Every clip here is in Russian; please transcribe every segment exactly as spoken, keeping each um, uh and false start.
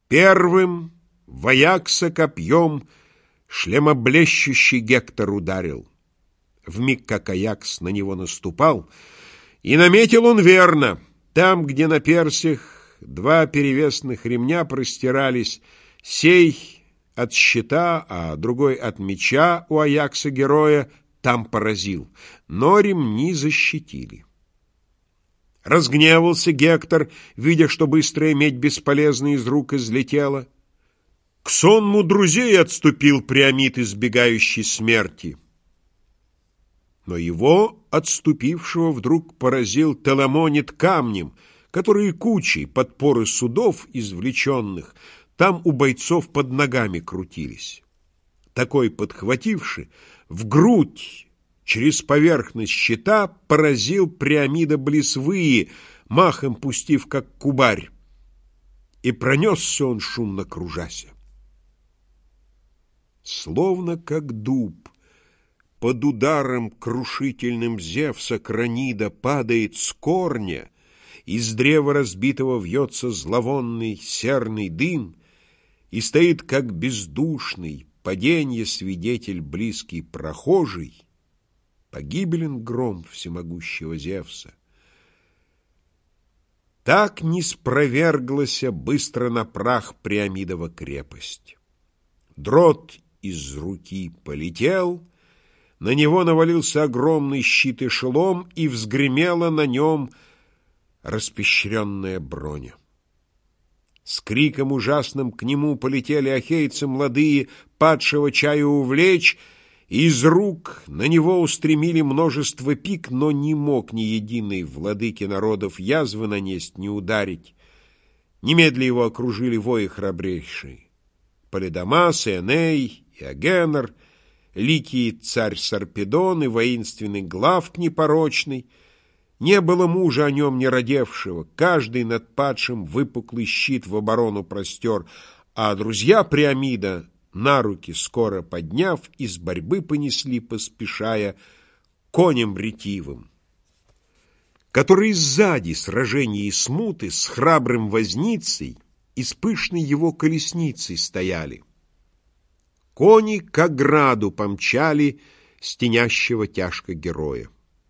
Первым в Аякса копьем шлемоблещущий Гектор ударил. Вмиг как Аякс на него наступал, и наметил он верно. Там, где на персях два перевесных ремня простирались, сей от щита, а другой от меча у Аякса героя, там поразил, но ремни защитили. Разгневался Гектор, видя, что быстрая медь бесполезно из рук излетела. К сонму друзей отступил Приамид, избегающий смерти. Но его, отступившего, вдруг поразил Теламонид камнем, которые кучей подпоры судов извлеченных там у бойцов под ногами крутились. Такой подхвативший, в грудь через поверхность щита поразил Приамида близ выи, махом пустив, как кубарь, и пронесся он, шумно кружася. Словно как дуб, под ударом крушительным Зевса Кранида падает с корня, из древа разбитого вьется зловонный серный дым, и стоит, как бездушный, паденье свидетель близкий прохожий, погибелен гром всемогущего Зевса. Так не спроверглася быстро на прах Приамидова крепость. Дрот из руки полетел, на него навалился огромный щит и шелом, и взгремела на нем распещренная броня. С криком ужасным к нему полетели ахейцы молодые, падшего чаю увлечь, и из рук на него устремили множество пик, но не мог ни единый владыки народов язвы нанесть, не ударить. Немедля его окружили вои храбрейшие: Полидамас, и Эней, и Агенор, ликий царь Сарпедон и воинственный Главк непорочный. Не было мужа о нем не родевшего, каждый над падшим выпуклый щит в оборону простер, а друзья Приамида, на руки скоро подняв, из борьбы понесли, поспешая, конем ретивым, которые сзади сражения и смуты с храбрым возницей и с пышной его колесницей стояли. Кони к ограду помчали стенящего тяжко героя.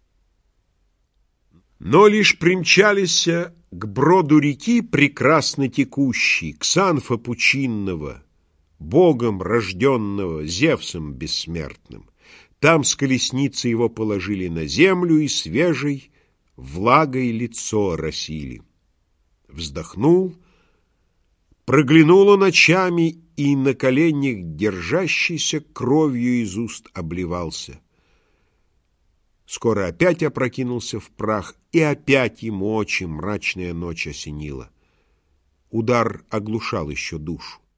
Но лишь примчались к броду реки прекрасно текущей, к Санфа пучинного, богом рожденного, Зевсом бессмертным. Там с колесницы его положили на землю и свежей влагой лицо оросили. Вздохнул, проглянул он очами, и на коленях держащийся кровью из уст обливался. Скоро опять опрокинулся в прах, и опять ему очи мрачная ночь осенила. Удар оглушал еще душу.